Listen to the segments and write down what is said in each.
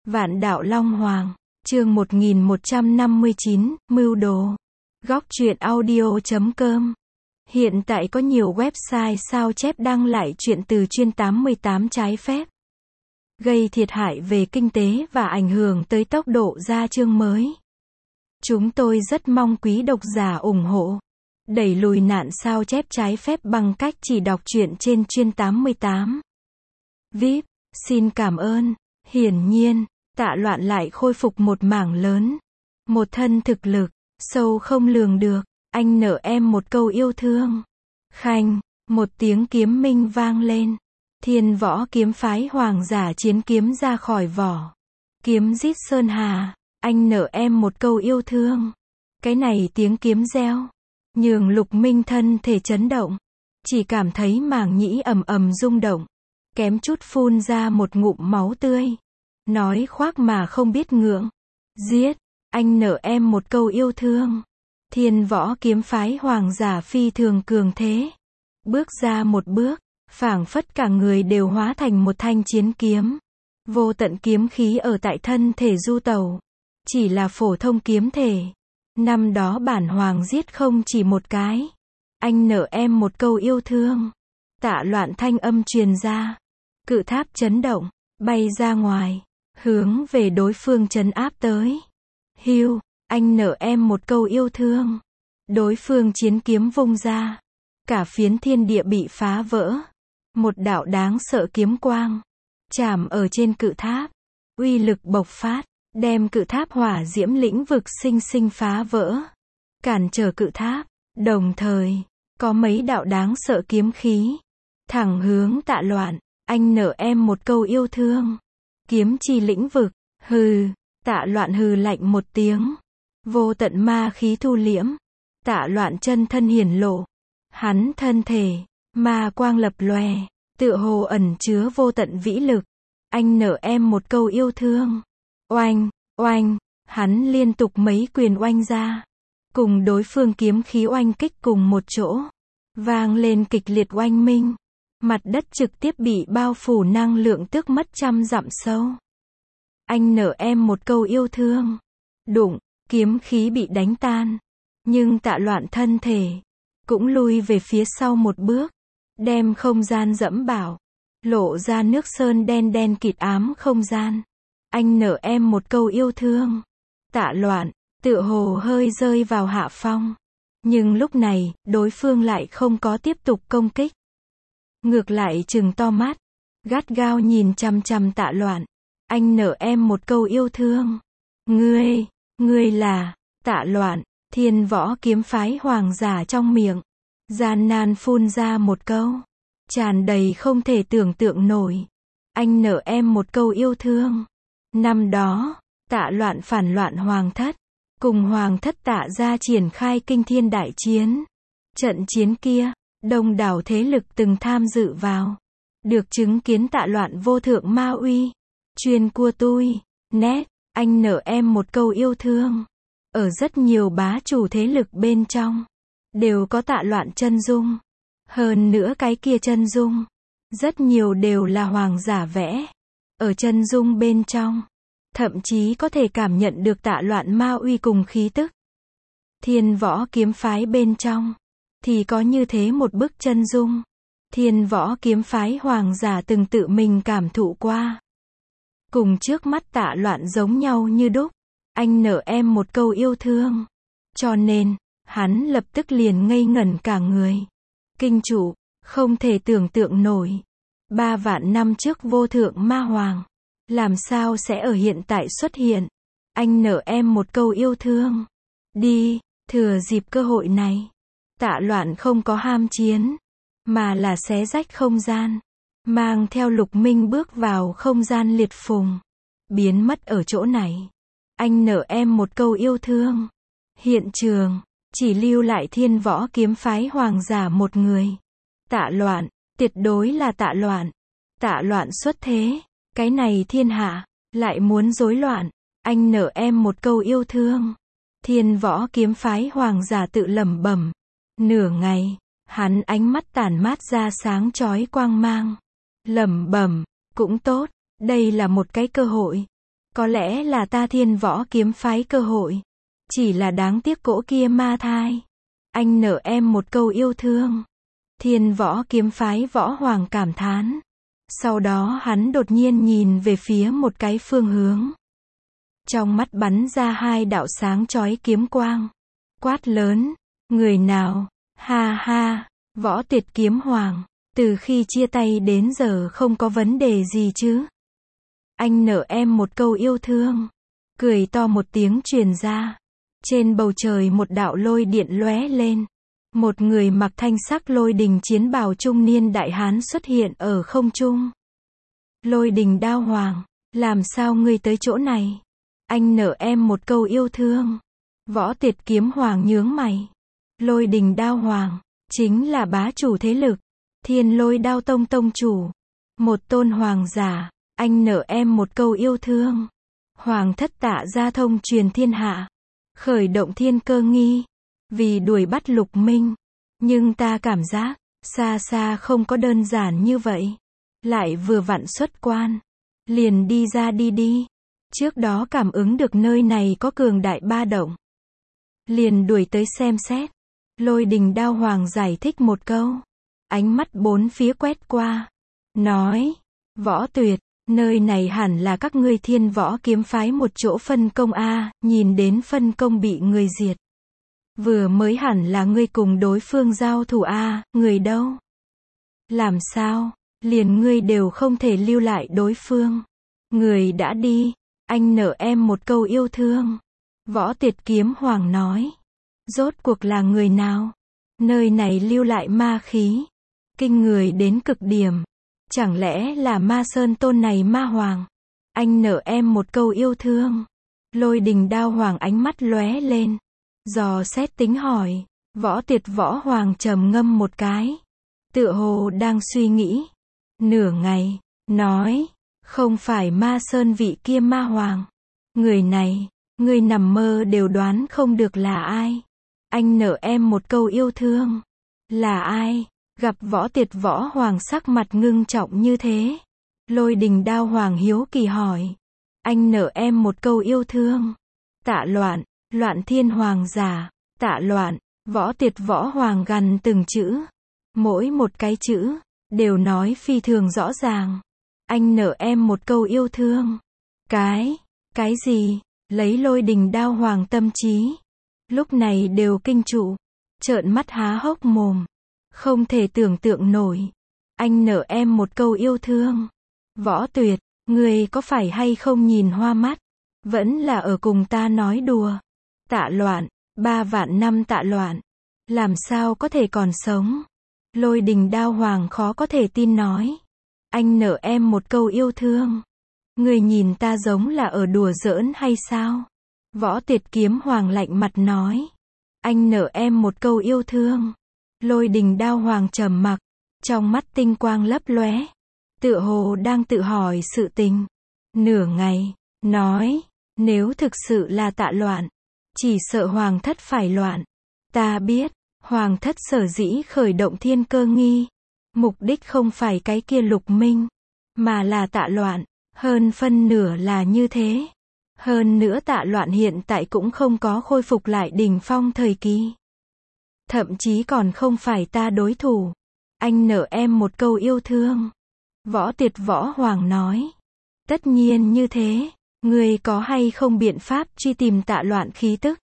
Vạn đạo Long Hoàng, chương 1159, mưu đồ. Góc truyện audio.com. Hiện tại có nhiều website sao chép đăng lại truyện từ chuyên 88 trái phép, gây thiệt hại về kinh tế và ảnh hưởng tới tốc độ ra chương mới. Chúng tôi rất mong quý độc giả ủng hộ, đẩy lùi nạn sao chép trái phép bằng cách chỉ đọc truyện trên chuyên 88. VIP, xin cảm ơn. Hiển nhiên, Tạ Loạn lại khôi phục một mảng lớn, một thân thực lực sâu không lường được. Anh nợ em một câu yêu thương. Khanh, một tiếng kiếm minh vang lên. Thiên Võ kiếm phái hoàng giả chiến kiếm ra khỏi vỏ. Kiếm rít sơn hà. Anh nợ em một câu yêu thương. Cái này tiếng kiếm reo, nhường Lục Minh thân thể chấn động, chỉ cảm thấy màng nhĩ ầm ầm rung động, kém chút phun ra một ngụm máu tươi. Nói khoác mà không biết ngượng. Giết, anh nợ em một câu yêu thương. Thiên Võ kiếm phái hoàng giả phi thường cường thế, bước ra một bước, phảng phất cả người đều hóa thành một thanh chiến kiếm. Vô tận kiếm khí ở tại thân thể du tẩu, chỉ là phổ thông kiếm thể. Năm đó bản hoàng giết không chỉ một cái. Anh nợ em một câu yêu thương. Tạ Loạn thanh âm truyền ra, cự tháp chấn động, bay ra ngoài, hướng về đối phương trấn áp tới. Hiu, anh nợ em một câu yêu thương. Đối phương chiến kiếm vung ra, cả phiến thiên địa bị phá vỡ. Một đạo đáng sợ kiếm quang chạm ở trên cự tháp, uy lực bộc phát, đem cự tháp hỏa diễm lĩnh vực sinh sinh phá vỡ, cản trở cự tháp. Đồng thời, có mấy đạo đáng sợ kiếm khí thẳng hướng Tạ Loạn. Anh nợ em một câu yêu thương. Kiếm chi lĩnh vực. Hừ. Tạ Loạn hừ lạnh một tiếng, vô tận ma khí thu liễm. Tạ Loạn chân thân hiển lộ, hắn thân thể ma quang lập lòe, tựa hồ ẩn chứa vô tận vĩ lực. Anh nợ em một câu yêu thương. Oanh, oanh, hắn liên tục mấy quyền oanh ra, cùng đối phương kiếm khí oanh kích cùng một chỗ, vang lên kịch liệt oanh minh. Mặt đất trực tiếp bị bao phủ năng lượng tước mất trăm dặm sâu. Anh nợ em một câu yêu thương. Đụng, kiếm khí bị đánh tan, nhưng Tạ Loạn thân thể cũng lui về phía sau một bước, đem không gian dẫm bảo, lộ ra nước sơn đen đen kịt ám không gian. Anh nợ em một câu yêu thương. Tạ Loạn tựa hồ hơi rơi vào hạ phong, nhưng lúc này đối phương lại không có tiếp tục công kích, ngược lại trừng to mắt, gắt gao nhìn chằm chằm Tạ Loạn. Anh nợ em một câu yêu thương. Ngươi là Tạ Loạn. Thiên Võ kiếm phái hoàng giả trong miệng gian nan phun ra một câu, tràn đầy không thể tưởng tượng nổi. Anh nợ em một câu yêu thương. Năm đó, Tạ Loạn phản loạn hoàng thất, cùng hoàng thất Tạ gia triển khai kinh thiên đại chiến. Trận chiến kia, đông đảo thế lực từng tham dự vào, được chứng kiến Tạ Loạn vô thượng ma uy. Chuyên cua tui, nét, anh nợ em một câu yêu thương. Ở rất nhiều bá chủ thế lực bên trong, đều có Tạ Loạn chân dung. Hơn nữa cái kia chân dung, rất nhiều đều là hoàng giả vẽ. Ở chân dung bên trong, thậm chí có thể cảm nhận được Tạ Loạn ma uy cùng khí tức. Thiên Võ kiếm phái bên trong, thì có như thế một bức chân dung. Thiên Võ kiếm phái hoàng giả từng tự mình cảm thụ qua, cùng trước mắt Tạ Loạn giống nhau như đúc. Anh nợ em một câu yêu thương. Cho nên, hắn lập tức liền ngây ngẩn cả người. Kinh chủ, không thể tưởng tượng nổi. 3 vạn năm trước vô thượng ma hoàng, làm sao sẽ ở hiện tại xuất hiện. Anh nợ em một câu yêu thương. Đi, thừa dịp cơ hội này. Tạ Loạn không có ham chiến, mà là xé rách không gian, mang theo Lục Minh bước vào không gian liệt phùng, biến mất ở chỗ này. Anh nợ em một câu yêu thương. Hiện trường chỉ lưu lại Thiên Võ kiếm phái hoàng giả một người. Tạ Loạn, tuyệt đối là Tạ Loạn. Tạ Loạn xuất thế, cái này thiên hạ lại muốn rối loạn. Anh nợ em một câu yêu thương. Thiên Võ kiếm phái hoàng giả tự lẩm bẩm. Nửa ngày, hắn ánh mắt tản mát ra sáng chói quang mang, lẩm bẩm, cũng tốt, đây là một cái cơ hội. Có lẽ là ta Thiên Võ kiếm phái cơ hội. Chỉ là đáng tiếc cỗ kia ma thai. Anh nợ em một câu yêu thương. Thiên Võ kiếm phái Võ Hoàng cảm thán. Sau đó hắn đột nhiên nhìn về phía một cái phương hướng. Trong mắt bắn ra hai đạo sáng chói kiếm quang. Quát lớn, người nào? Ha ha, Võ Tuyệt Kiếm Hoàng, từ khi chia tay đến giờ không có vấn đề gì chứ? Anh nợ em một câu yêu thương. Cười to một tiếng truyền ra. Trên bầu trời một đạo lôi điện lóe lên. Một người mặc thanh sắc lôi đình chiến bào trung niên đại hán xuất hiện ở không trung. Lôi đình đao hoàng, làm sao ngươi tới chỗ này? Anh nợ em một câu yêu thương. Võ Tuyệt Kiếm Hoàng nhướng mày. Lôi đình đao hoàng, chính là bá chủ thế lực. Thiên Lôi Đao Tông tông chủ. Một tôn hoàng giả, anh nợ em một câu yêu thương. Hoàng thất Tạ Gia thông truyền thiên hạ. Khởi động thiên cơ nghi. Vì đuổi bắt Lục Minh. Nhưng ta cảm giác, xa xa không có đơn giản như vậy. Lại vừa vặn xuất quan. Liền đi ra đi. Trước đó cảm ứng được nơi này có cường đại ba động. Liền đuổi tới xem xét. Lôi đình đao hoàng giải thích một câu. Ánh mắt bốn phía quét qua. Nói, Võ Tuyệt, nơi này hẳn là các ngươi Thiên Võ kiếm phái một chỗ phân công a, nhìn đến phân công bị người diệt. Vừa mới hẳn là ngươi cùng đối phương giao thủ a, người đâu? Làm sao? Liền ngươi đều không thể lưu lại đối phương. Người đã đi, anh nợ em một câu yêu thương. Võ Tuyệt Kiếm Hoàng nói. Rốt cuộc là người nào? Nơi này lưu lại ma khí. Kinh người đến cực điểm. Chẳng lẽ là Ma Sơn tôn này ma hoàng? Anh nợ em một câu yêu thương. Lôi đình đao hoàng ánh mắt lóe lên. Dò xét tính hỏi. Võ Tuyệt Võ Hoàng trầm ngâm một cái. Tựa hồ đang suy nghĩ. Nửa ngày, nói. Không phải Ma Sơn vị kia ma hoàng. Người này, người nằm mơ đều đoán không được là ai. Anh nợ em một câu yêu thương. Là ai? Gặp Võ Tuyệt Võ Hoàng sắc mặt ngưng trọng như thế. Lôi đình đao hoàng hiếu kỳ hỏi. Anh nợ em một câu yêu thương. Tạ Loạn, Loạn Thiên Hoàng giả. Tạ Loạn, Võ Tuyệt Võ Hoàng gằn từng chữ. Mỗi một cái chữ, đều nói phi thường rõ ràng. Anh nợ em một câu yêu thương. Cái gì? Lấy lôi đình đao hoàng tâm trí. Lúc này đều kinh trụ. Trợn mắt há hốc mồm. Không thể tưởng tượng nổi. Anh nợ em một câu yêu thương. Võ Tuyệt, người có phải hay không nhìn hoa mắt? Vẫn là ở cùng ta nói đùa. Tạ Loạn, 3 vạn năm Tạ Loạn. Làm sao có thể còn sống? Lôi đình đao hoàng khó có thể tin nói. Anh nợ em một câu yêu thương. Người nhìn ta giống là ở đùa giỡn hay sao? Võ Tuyệt Kiếm Hoàng lạnh mặt nói. Anh nợ em một câu yêu thương. Lôi đình đao hoàng trầm mặc. Trong mắt tinh quang lấp lóe. Tựa hồ đang tự hỏi sự tình. Nửa ngày, nói. Nếu thực sự là Tạ Loạn. Chỉ sợ hoàng thất phải loạn. Ta biết, hoàng thất sở dĩ khởi động thiên cơ nghi. Mục đích không phải cái kia Lục Minh. Mà là Tạ Loạn. Hơn phân nửa là như thế. Hơn nữa Tạ Loạn hiện tại cũng không có khôi phục lại đỉnh phong thời kỳ. Thậm chí còn không phải ta đối thủ. Anh nợ em một câu yêu thương. Võ Tuyệt Võ Hoàng nói. Tất nhiên như thế. Người có hay không biện pháp truy tìm Tạ Loạn khí tức?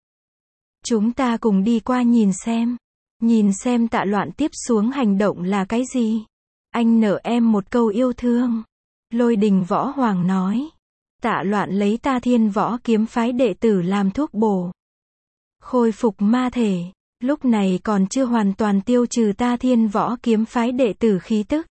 Chúng ta cùng đi qua nhìn xem. Nhìn xem Tạ Loạn tiếp xuống hành động là cái gì? Anh nợ em một câu yêu thương. Lôi đình Võ Hoàng nói. Tạ Loạn lấy ta Thiên Võ kiếm phái đệ tử làm thuốc bổ. Khôi phục ma thể. Lúc này còn chưa hoàn toàn tiêu trừ ta Thiên Võ kiếm phái đệ tử khí tức.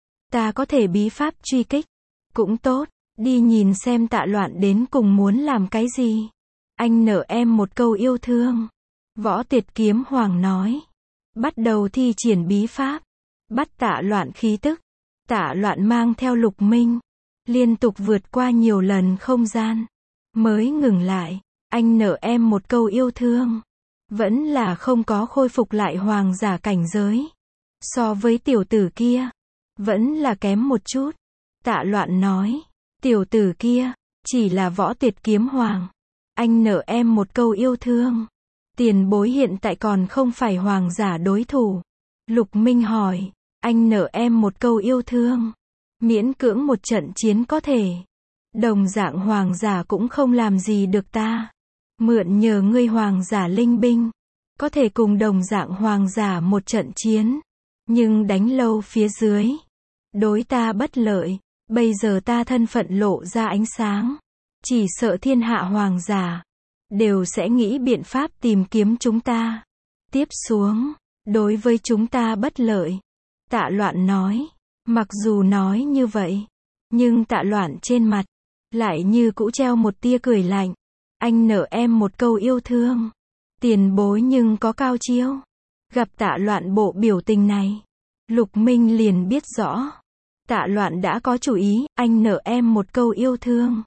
Ta có thể bí pháp truy kích. Cũng tốt, đi nhìn xem Tạ Loạn đến cùng muốn làm cái gì. Anh nợ em một câu yêu thương. Võ Tuyệt Kiếm Hoàng nói. Bắt đầu thi triển bí pháp. Bắt Tạ Loạn khí tức. Tạ Loạn mang theo Lục Minh. Liên tục vượt qua nhiều lần không gian. Mới ngừng lại. Anh nợ em một câu yêu thương. Vẫn là không có khôi phục lại hoàng giả cảnh giới. So với tiểu tử kia. Vẫn là kém một chút. Tạ Loạn nói. Tiểu tử kia. Chỉ là Võ Tuyệt Kiếm Hoàng. Anh nợ em một câu yêu thương. Tiền bối hiện tại còn không phải hoàng giả đối thủ. Lục Minh hỏi. Anh nợ em một câu yêu thương. Miễn cưỡng một trận chiến có thể. Đồng dạng hoàng giả cũng không làm gì được ta. Mượn nhờ ngươi hoàng giả linh binh. Có thể cùng đồng dạng hoàng giả một trận chiến. Nhưng đánh lâu phía dưới. Đối ta bất lợi. Bây giờ ta thân phận lộ ra ánh sáng. Chỉ sợ thiên hạ hoàng giả. Đều sẽ nghĩ biện pháp tìm kiếm chúng ta. Tiếp xuống. Đối với chúng ta bất lợi. Tạ Loạn nói. Mặc dù nói như vậy. Nhưng Tạ Loạn trên mặt. Lại như cũ treo một tia cười lạnh. Anh nợ em một câu yêu thương. Tiền bối nhưng có cao chiêu. Gặp Tạ Loạn bộ biểu tình này. Lục Minh liền biết rõ. Tạ Loạn đã có chủ ý. Anh nợ em một câu yêu thương.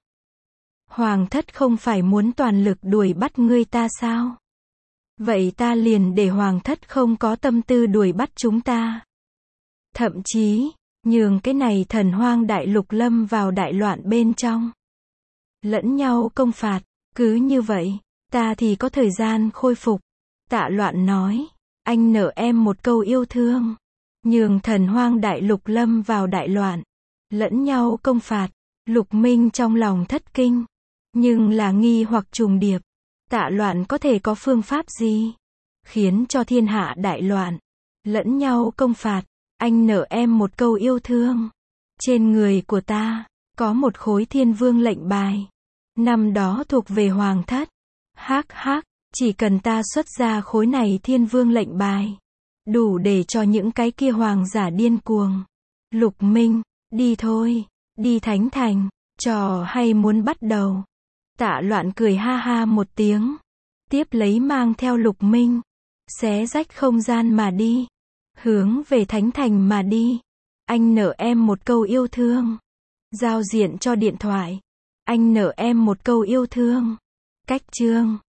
Hoàng thất không phải muốn toàn lực đuổi bắt ngươi ta sao? Vậy ta liền để hoàng thất không có tâm tư đuổi bắt chúng ta. Thậm chí, nhường cái này thần hoang đại lục lâm vào đại loạn bên trong. Lẫn nhau công phạt, cứ như vậy, ta thì có thời gian khôi phục. Tạ Loạn nói, anh nợ em một câu yêu thương. Nhường thần hoang đại lục lâm vào đại loạn. Lẫn nhau công phạt, Lục Minh trong lòng thất kinh. Nhưng là nghi hoặc trùng điệp. Tạ Loạn có thể có phương pháp gì? Khiến cho thiên hạ đại loạn. Lẫn nhau công phạt. Anh nợ em một câu yêu thương. Trên người của ta, có một khối thiên vương lệnh bài. Năm đó thuộc về hoàng thất. Hắc hắc, chỉ cần ta xuất ra khối này thiên vương lệnh bài. Đủ để cho những cái kia hoàng giả điên cuồng. Lục Minh, đi thôi. Đi Thánh Thành. Trò hay muốn bắt đầu. Tạ Loạn cười ha ha một tiếng. Tiếp lấy mang theo Lục Minh. Xé rách không gian mà đi. Hướng về Thánh Thành mà đi. Anh nợ em một câu yêu thương. Giao diện cho điện thoại. Anh nợ em một câu yêu thương. Cách chương.